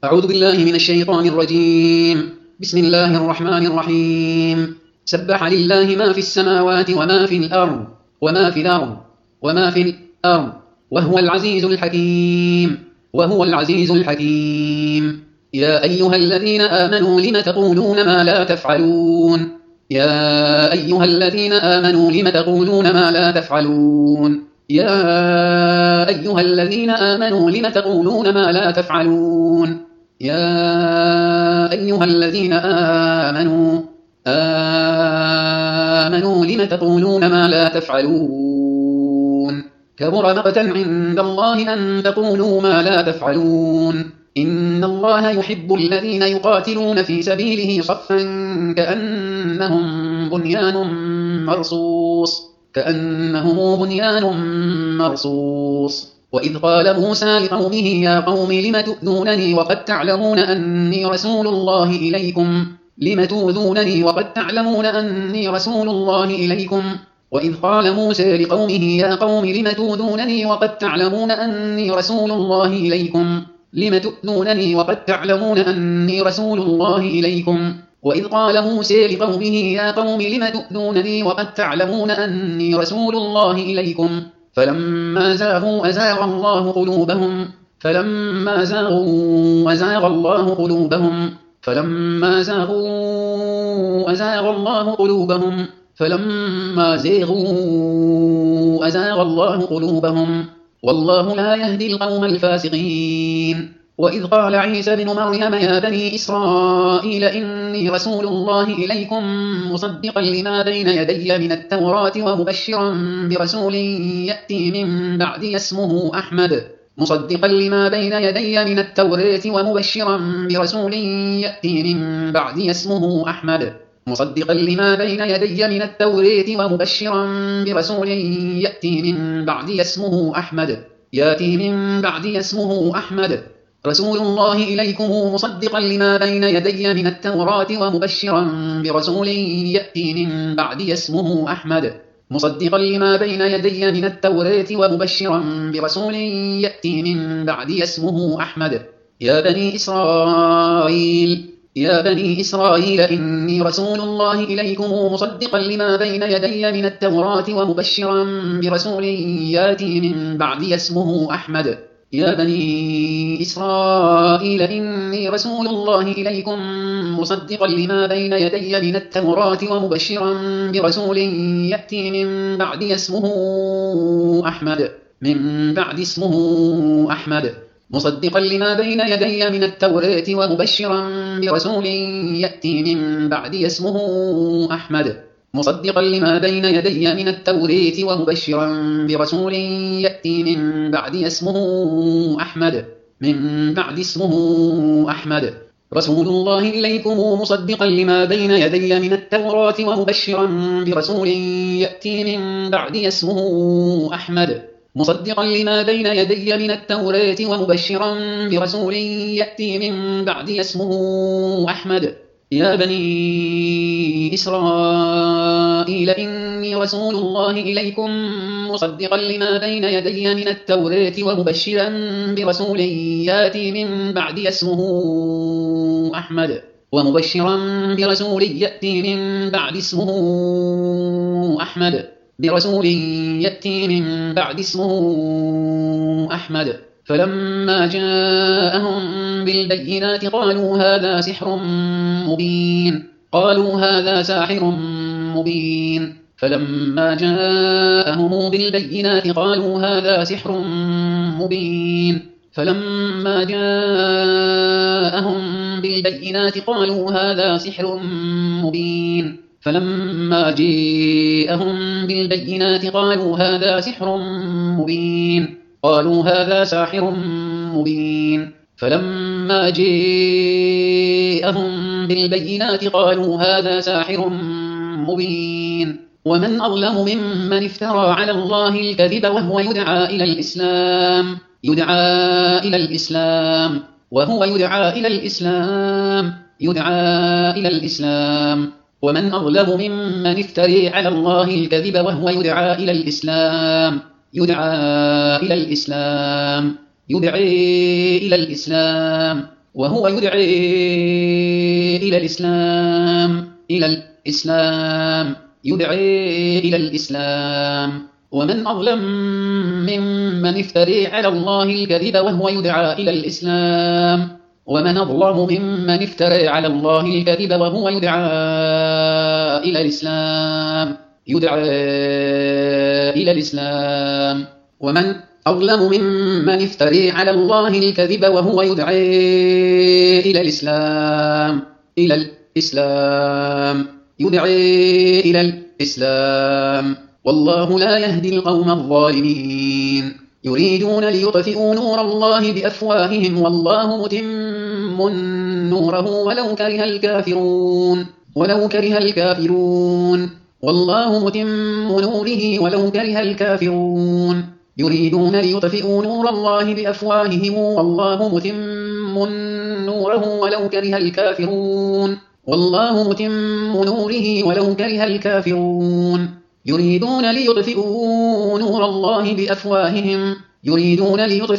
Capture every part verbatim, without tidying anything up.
أعوذ بالله من الشيطان الرجيم. بسم الله الرحمن الرحيم. سبح لله ما في السماوات وما في الأرض وما في الأرض وما في الأرض وهو العزيز الحكيم وهو العزيز الحكيم. يا أيها الذين آمنوا لم تقولون ما لا تفعلون يا أيها الذين آمنوا لم تقولون ما لا تفعلون يا أيها الذين آمنوا لم تقولون ما لا تفعلون يا أيها الذين آمنوا آمنوا لم تقولون ما لا تفعلون كبر مقتا عند الله أن تقولوا ما لا تفعلون. إن الله يحب الذين يقاتلون في سبيله صفا كأنهم بنيان مرصوص كأنهم بنيان مرصوص. وإذ قال موسى لقومه يا قوم لم تؤذونني وقد تعلمون أني رسول الله إليكم لم تؤذونني وقد تعلمون أني رسول الله إليكم وإذ قال موسى لقومه يا قوم لم تؤذونني وقد تعلمون أني رسول الله إليكم لم تؤذونني وقد تعلمون أني رسول الله إليكم وإذ قال موسى لقومه يا قوم لم تؤذونني وقد تعلمون أني رسول الله إليكم فلما زاغوا أزاغ الله قلوبهم فلما زاغوا أزاغ الله قلوبهم فلما زاغوا أزاغ الله قلوبهم فلما زاغوا أزاغ الله قلوبهم والله لا يهدي القوم الفاسقين. وإذ قال عيسى بن مريم يا بني إسرائيل إني رسول الله إليكم مصدقا لما بين يدي من التوراة ومبشرا برسول يأتي من بعدي اسمه أحمد مصدقا لما بين يدي من التوراة ومبشرا برسول يأتي من بعدي اسمه أحمد مصدقا لما بين يدي من التوراة ومبشرا برسول يأتي من بعدي اسمه أحمد يأتي من بعدي اسمه أحمد رسول الله إليكم مصدقا لما بين يدي من التوراة ومبشرا برسول يأتي من بعدي اسمه أحمد مصدقا لما بين يدي من التوراة ومبشرا برسول يأتي من بعدي اسمه أحمد. يا بني إسرائيل يا بني إسرائيل إني رسول الله إليكم مصدقا لما بين يدي من التوراة ومبشرا برسول يأتي من بعدي اسمه أحمد. يا بني إسرائيل إني رسول الله إليكم مصدقا لما بين يدي من التوراة ومبشرا برسول يأتي من بعدي اسمه أحمد من بعد اسمه أحمد مصدقا لما بين يدي من التوراة ومبشرا برسول يأتي من بعدي اسمه أحمد مصدقا لما بين يدي من التوراة ومبشرا برسول يأتي من بعدي اسمه أحمد من بعد اسمه أحمد رسول الله إليكم مصدقا لما بين يدي من التوراة ومبشرا برسول يأتي من بعدي اسمه أحمد مصدقا لما بين يدي من التوراة ومبشرا برسول يأتي من بعدي اسمه أحمد. يا بني إسرائيل إني رسول الله إليكم مصدقا لما بين يدي من التوراة ومبشرا برسول يأتي من بعدي اسمه أحمد ومبشرا برسول يأتي من بعد اسمه أحمد برسول يأتي من بعد اسمه أحمد فلما جاءهم بالبينات قالوا هذا سحر مبين قالوا هذا ساحر مبين فلما جاءهم بالبينات قالوا هذا سحر مبين فلما جاءهم بالبينات قالوا هذا سحر مبين فلما جاءهم بالبينات قالوا هذا سحر مبين قالوا هذا ساحر مبين فلما جاءهم بالبينات قالوا هذا ساحر مبين ومن أظلم ممن افترى على الله الكذب وهو يدعى إلى الإسلام يدعى إلى الإسلام وهو يدعى إلى الإسلام يدعى إلى الإسلام ومن أظلم ممن افترى على الله الكذب وهو يدعى إلى الإسلام يدعى إلى الإسلام يدعي إلى الإسلام وهو يدعي إلى الإسلام إلى الإسلام يدعي إلى الإسلام ومن أظلم ممن افتري على الله الكذب وهو يدعى إلى الإسلام ومن أظلم ممن افترى على الله الكذب وهو يدعى إلى الإسلام يدعى إلى الإسلام ومن أظلم ممن افتري على الله الكذب وهو يدعى إلى الإسلام إلى الإسلام يدعى إلى الإسلام والله لا يهدي القوم الظالمين يريدون ليطفئوا نور الله بأفواههم والله متم نوره ولو كره الكافرون ولو كره الكافرون والله متم نوره ولو كره الكافرون يريدون ليطفئوا نور الله بأفواههم والله متم نوره ولو كره الكافرون والله متم نوره ولو كره الكافرون يريدون ليطفئوا نور الله بأفواههم يريدون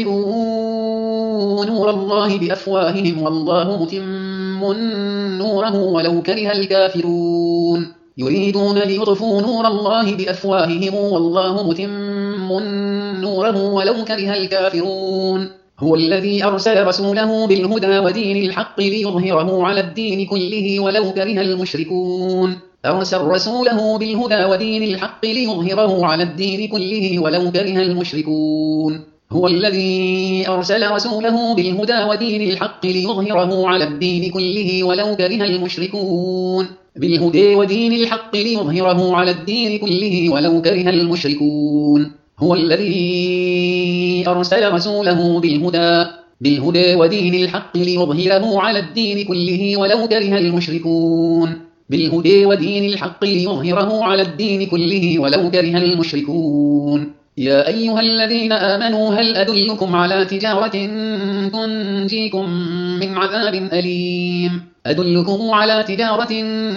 ليطفئوا نور الله بأفواههم والله متم نوره ولو كره الكافرون يريدون ليطفئوا نور الله بأفواههم والله متم نوره ولو كره الكافرون هو الذي أرسل رسوله بالهدى ودين الحق ليظهره على الدين كله ولو كره المشركون أرسل رسوله بالهدى ودين الحق ليظهره على الدين كله ولو كره المشركون هو الذي أرسل رسوله بالهدى ودين الحق ليظهره على الدين كله ولو كره المشركون بالهدى ودين الحق ليظهره على الدين كله ولو كره المشركون هو الذي أرسل رسوله بالهدى بالهدى ودين الحق ليظهره على الدين كله ولو كره المشركون بالهدى ودين الحق ليظهره على الدين كله ولو كره المشركون يا أيها الذين آمنوا هل أدلكم على تجارة تنجيكم من عذاب أليم أدلكم على تجارة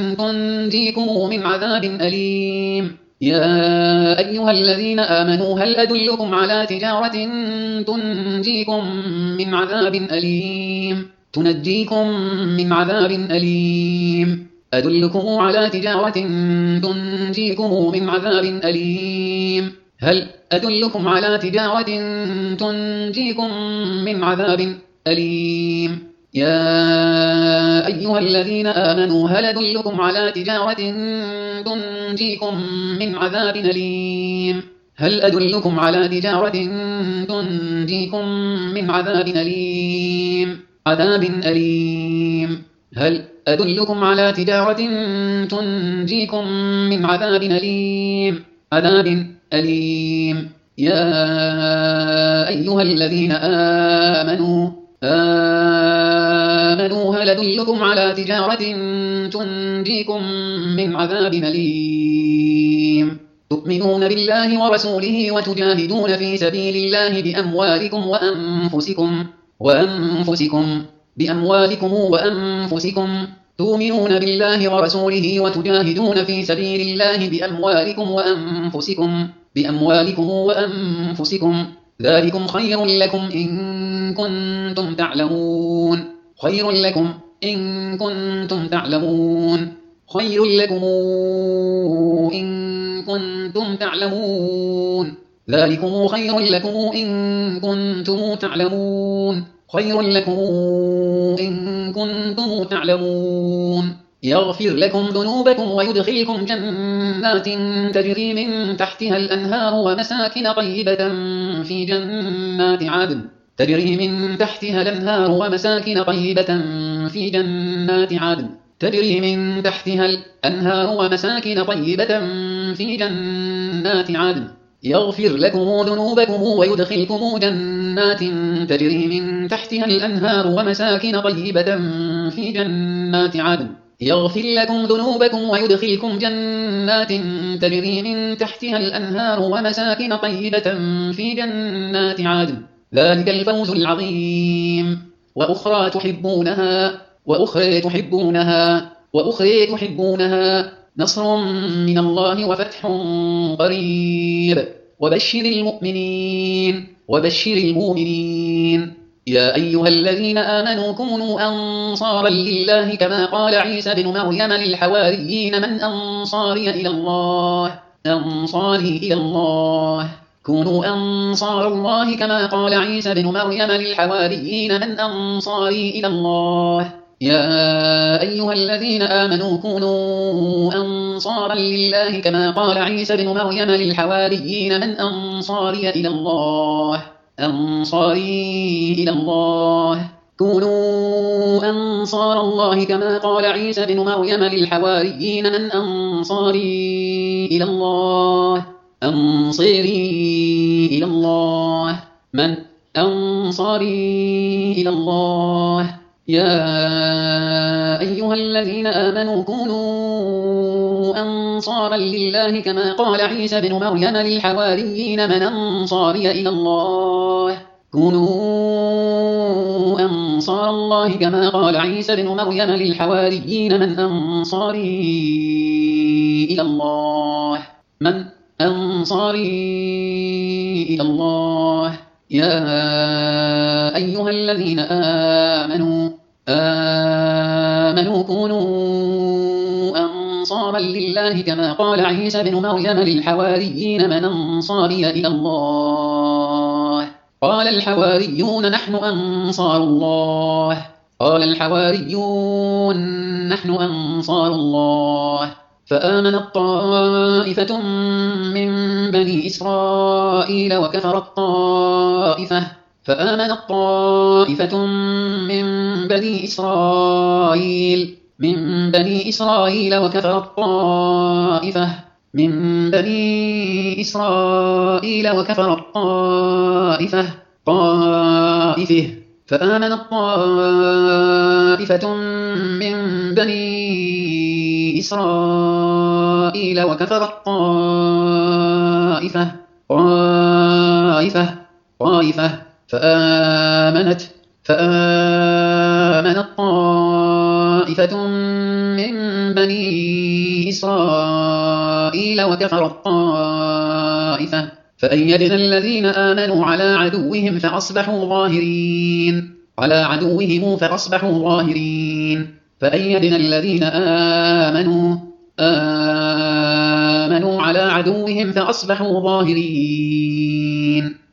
تنجيكم من عذاب أليم يا أيها الذين آمنوا هل أدلكم على تجارة تنجيكم من عذاب أليم تنجيكم من عذاب أليم أدلكم على تجارة تنجيكم من عذاب أليم هل أدلكم على تجارة تنجيكم من عذاب أليم يا أيها الذين آمنوا هل أدلكم على تجارة تنجيكم من عذاب أليم هل أدلكم على تجارة تنجيكم من عذاب أليم عذاب أليم هل أدلكم على تجارة تنجيكم من عذاب أليم عذاب أليم يا أيها الذين آمنوا آمنوا هل أدلكم على تجارة تنجيكم من عذاب أليم تؤمنون بالله ورسوله وتجاهدون في سبيل الله بأموالكم وأنفسكم وأنفسكم بأموالكم وأنفسكم تؤمنون بالله ورسوله وتجاهدون في سبيل الله بأموالكم وأنفسكم بأموالكم وأنفسكم ذلكم خير لكم إن كنتم تعلمون خير لكم إن كنتم تعلمون خير لكم إن كنتم تعلمون ذلكم خير لكم إن كنتم تعلمون خير لكم إن كنتم تعلمون يغفر لكم ذنوبكم ويدخلكم جنات تجري من تحتها الأنهار ومساكن طيبة في جنات عدن تجري من تحتها الأنهار ومساكن طيبة في جنات عدن تجري من تحتها الأنهار ومساكن طيبة في جنات عدن يغفر لكم ذنوبكم ويدخلكم جنات تجري من تحتها الأنهار ومساكن طيبة في جنات عدن يغفر لكم ذنوبكم ويدخلكم جنات تجري من تحتها الأنهار ومساكن طيبة في جنات عدن ذلك الفوز العظيم وأخرى تحبونها وأخرى تحبونها وأخرى تحبونها نصر من الله وفتح قريب وبشر المؤمنين وبشر المؤمنين يا أيها الذين آمنوا كونوا أنصارا لله كما قال عيسى بن مريم للحواريين من أنصاري إلى الله أنصاري إلى الله كونوا أنصار الله كما قال عيسى بن مريم للحواريين من أنصاري إلى الله يا أيها الذين آمنوا كونوا أنصارا لله كما قال عيسى بن مريم للحواريين من أنصاري إلى الله أنصاري إلى الله كونوا أنصار الله كما قال عيسى بن مريم للحواريين من أنصاري إلى الله أنصاري إلى الله من أنصاري إلى الله يا أيها الذين آمنوا كونوا أنصارا لله كما قال عيسى بن مريم للحواريين من أنصاري إلى الله كونوا أنصار الله كما قال عيسى بن مريم للحواريين من أنصاري إلى الله من أنصاري إلى الله يا أيها الذين آمنوا آمنوا كونوا أنصارا لله كما قال عيسى بن مريم للحواريين من أنصاري إلى الله قال الحواريون نحن أنصار الله قال الحواريون نحن أنصار الله فآمنت طائفة من بني إسرائيل وكفرت طائفة فآمنت طائفة من بني إسرائيل من بني إسرائيل وكفرت طائفة من بني إسرائيل وكفرت طائفة طائفة فآمنت طائفة من بني إسرائيل وكفرت طائفة طائفة طائفة فآمنت فآمنت طائفة من بني إسرائيل وكفرت طائفة فأيدنا الذين آمنوا على عدوهم فأصبحوا ظاهرين على عدوهم فأصبحوا ظاهرين فأيدنا الذين آمنوا آمنوا على عدوهم فأصبحوا ظاهرين